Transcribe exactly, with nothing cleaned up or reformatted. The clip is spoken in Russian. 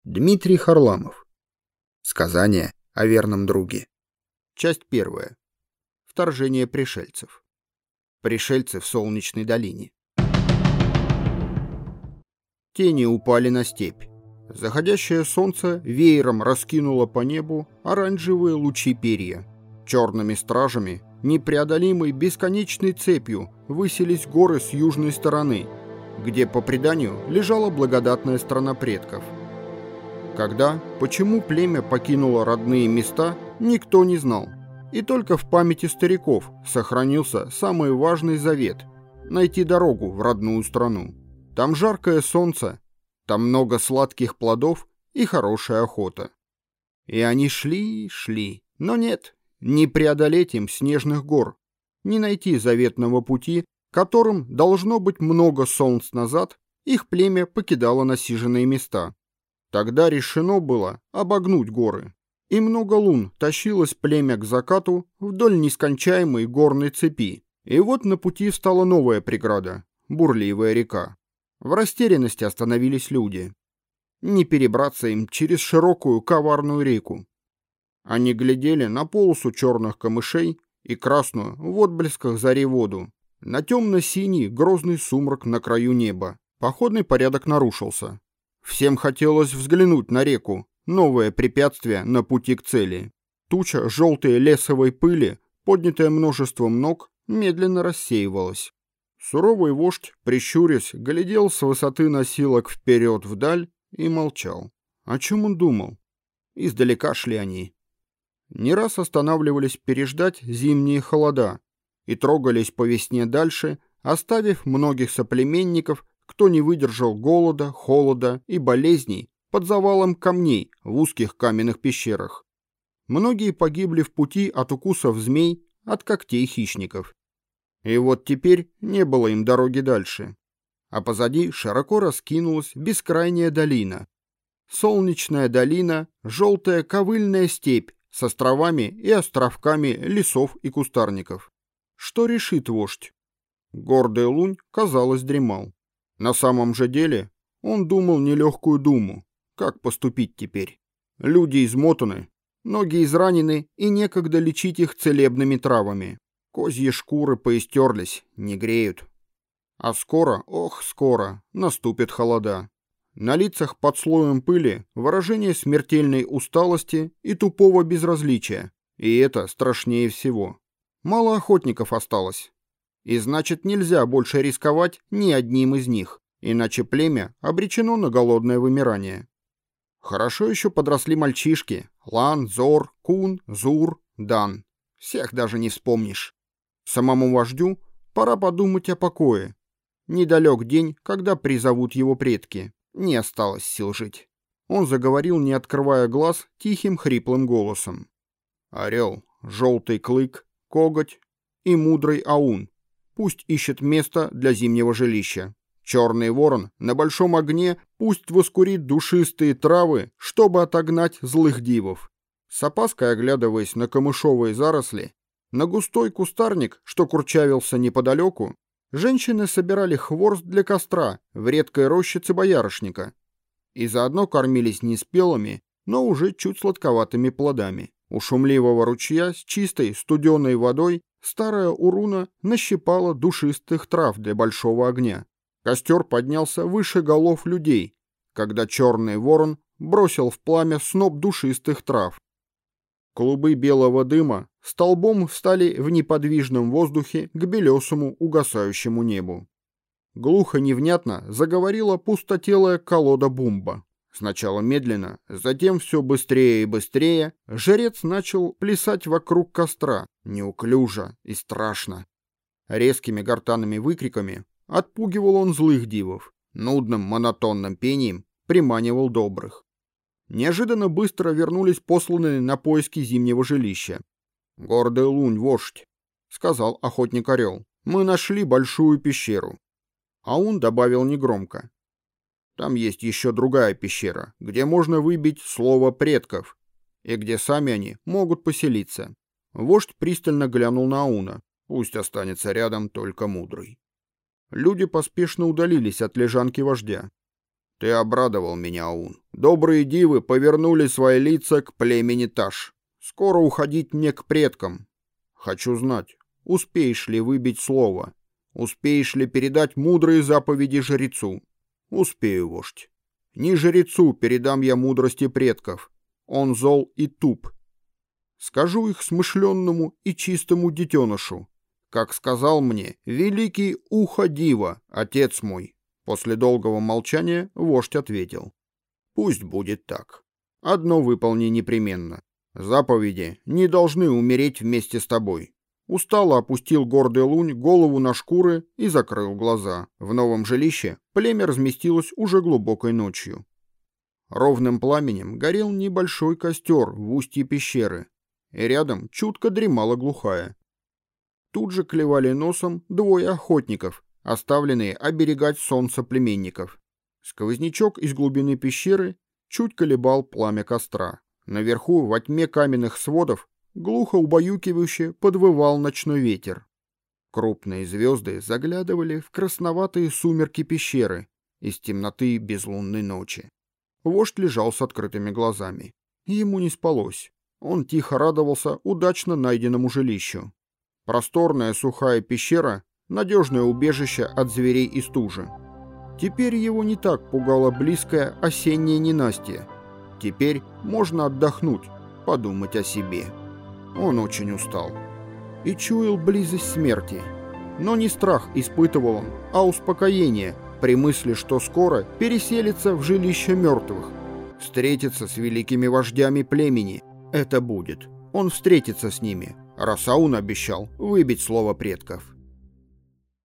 Дмитрий Харламов. Сказание о верном друге. Часть первая. Вторжение пришельцев. Пришельцы в Солнечной долине. Тени упали на степь. Заходящее солнце веером раскинуло по небу оранжевые лучи перья. Черными стражами, непреодолимой бесконечной цепью, высились горы с южной стороны, где, по преданию, лежала благодатная страна предков. Когда, почему племя покинуло родные места, никто не знал. И только в памяти стариков сохранился самый важный завет – найти дорогу в родную страну. Там жаркое солнце, там много сладких плодов и хорошая охота. И они шли, шли, но нет, не преодолеть им снежных гор, не найти заветного пути, которым, должно быть, много солнц назад их племя покидало насиженные места. Тогда решено было обогнуть горы, и много лун тащилось племя к закату вдоль нескончаемой горной цепи. И вот на пути встала новая преграда – бурливая река. В растерянности остановились люди. Не перебраться им через широкую коварную реку. Они глядели на полосу черных камышей и красную в отблесках зари воду, на темно-синий грозный сумрак на краю неба. Походный порядок нарушился. Всем хотелось взглянуть на реку, новое препятствие на пути к цели. Туча желтой лесовой пыли, поднятая множеством ног, медленно рассеивалась. Суровый вождь, прищурясь, глядел с высоты носилок вперед вдаль и молчал. О чем он думал? Издалека шли они. Не раз останавливались переждать зимние холода и трогались по весне дальше, оставив многих соплеменников, кто не выдержал голода, холода и болезней под завалом камней в узких каменных пещерах. Многие погибли в пути от укусов змей, от когтей хищников. И вот теперь не было им дороги дальше. А позади широко раскинулась бескрайняя долина. Солнечная долина, желтая ковыльная степь с островами и островками лесов и кустарников. Что решит вождь? Гордый лунь, казалось, дремал. На самом же деле он думал нелегкую думу. Как поступить теперь? Люди измотаны, ноги изранены, и некогда лечить их целебными травами. Козьи шкуры поистерлись, не греют. А скоро, ох, скоро, наступит холода. На лицах под слоем пыли выражение смертельной усталости и тупого безразличия. И это страшнее всего. Мало охотников осталось. И значит, нельзя больше рисковать ни одним из них, иначе племя обречено на голодное вымирание. Хорошо еще подросли мальчишки – Лан, Зор, Кун, Зур, Дан. Всех даже не вспомнишь. Самому вождю пора подумать о покое. Недалек день, когда призовут его предки. Не осталось сил жить. Он заговорил, не открывая глаз, тихим хриплым голосом. Орел, желтый клык, коготь и мудрый аун. Пусть ищет место для зимнего жилища. Черный ворон на большом огне пусть воскурит душистые травы, чтобы отогнать злых дивов. С опаской оглядываясь на камышовые заросли, на густой кустарник, что курчавился неподалеку, женщины собирали хворост для костра в редкой рощице боярышника и заодно кормились неспелыми, но уже чуть сладковатыми плодами. У шумливого ручья с чистой студеной водой старая Уруна нащипала душистых трав для большого огня. Костер поднялся выше голов людей, когда черный ворон бросил в пламя сноп душистых трав. Клубы белого дыма столбом встали в неподвижном воздухе к белесому угасающему небу. Глухо невнятно заговорила пустотелая колода бумба. Сначала медленно, затем все быстрее и быстрее, жрец начал плясать вокруг костра, неуклюже и страшно. Резкими гортанными выкриками отпугивал он злых дивов, нудным монотонным пением приманивал добрых. Неожиданно быстро вернулись посланные на поиски зимнего жилища. «Гордый лунь, вождь», — сказал охотник-орел, — «мы нашли большую пещеру». А он добавил негромко. Там есть еще другая пещера, где можно выбить слово предков, и где сами они могут поселиться. Вождь пристально глянул на Ауна. Пусть останется рядом только мудрый. Люди поспешно удалились от лежанки вождя. Ты обрадовал меня, Аун. Добрые дивы повернули свои лица к племени Таш. Скоро уходить мне к предкам. Хочу знать, успеешь ли выбить слово? Успеешь ли передать мудрые заповеди жрецу? Успею, вождь. Не жрецу передам я мудрости предков. Он зол и туп. Скажу их смышленному и чистому детенышу. Как сказал мне великий Уха-Дива, отец мой. После долгого молчания вождь ответил. Пусть будет так. Одно выполни непременно. Заповеди не должны умереть вместе с тобой. Устало опустил гордый лунь голову на шкуры и закрыл глаза. В новом жилище племя разместилось уже глубокой ночью. Ровным пламенем горел небольшой костер в устье пещеры, и рядом чутко дремала глухая. Тут же клевали носом двое охотников, оставленные оберегать солнце племенников. Сквознячок из глубины пещеры чуть колебал пламя костра. Наверху, во тьме каменных сводов, глухо убаюкивающе подвывал ночной ветер. Крупные звезды заглядывали в красноватые сумерки пещеры из темноты безлунной ночи. Вождь лежал с открытыми глазами. Ему не спалось. Он тихо радовался удачно найденному жилищу. Просторная сухая пещера — надежное убежище от зверей и стужи. Теперь его не так пугало близкое осеннее ненастье. Теперь можно отдохнуть, подумать о себе. Он очень устал и чуял близость смерти. Но не страх испытывал он, а успокоение при мысли, что скоро переселится в жилище мертвых. Встретится с великими вождями племени. Это будет. Он встретится с ними, раз Аун обещал выбить слово предков.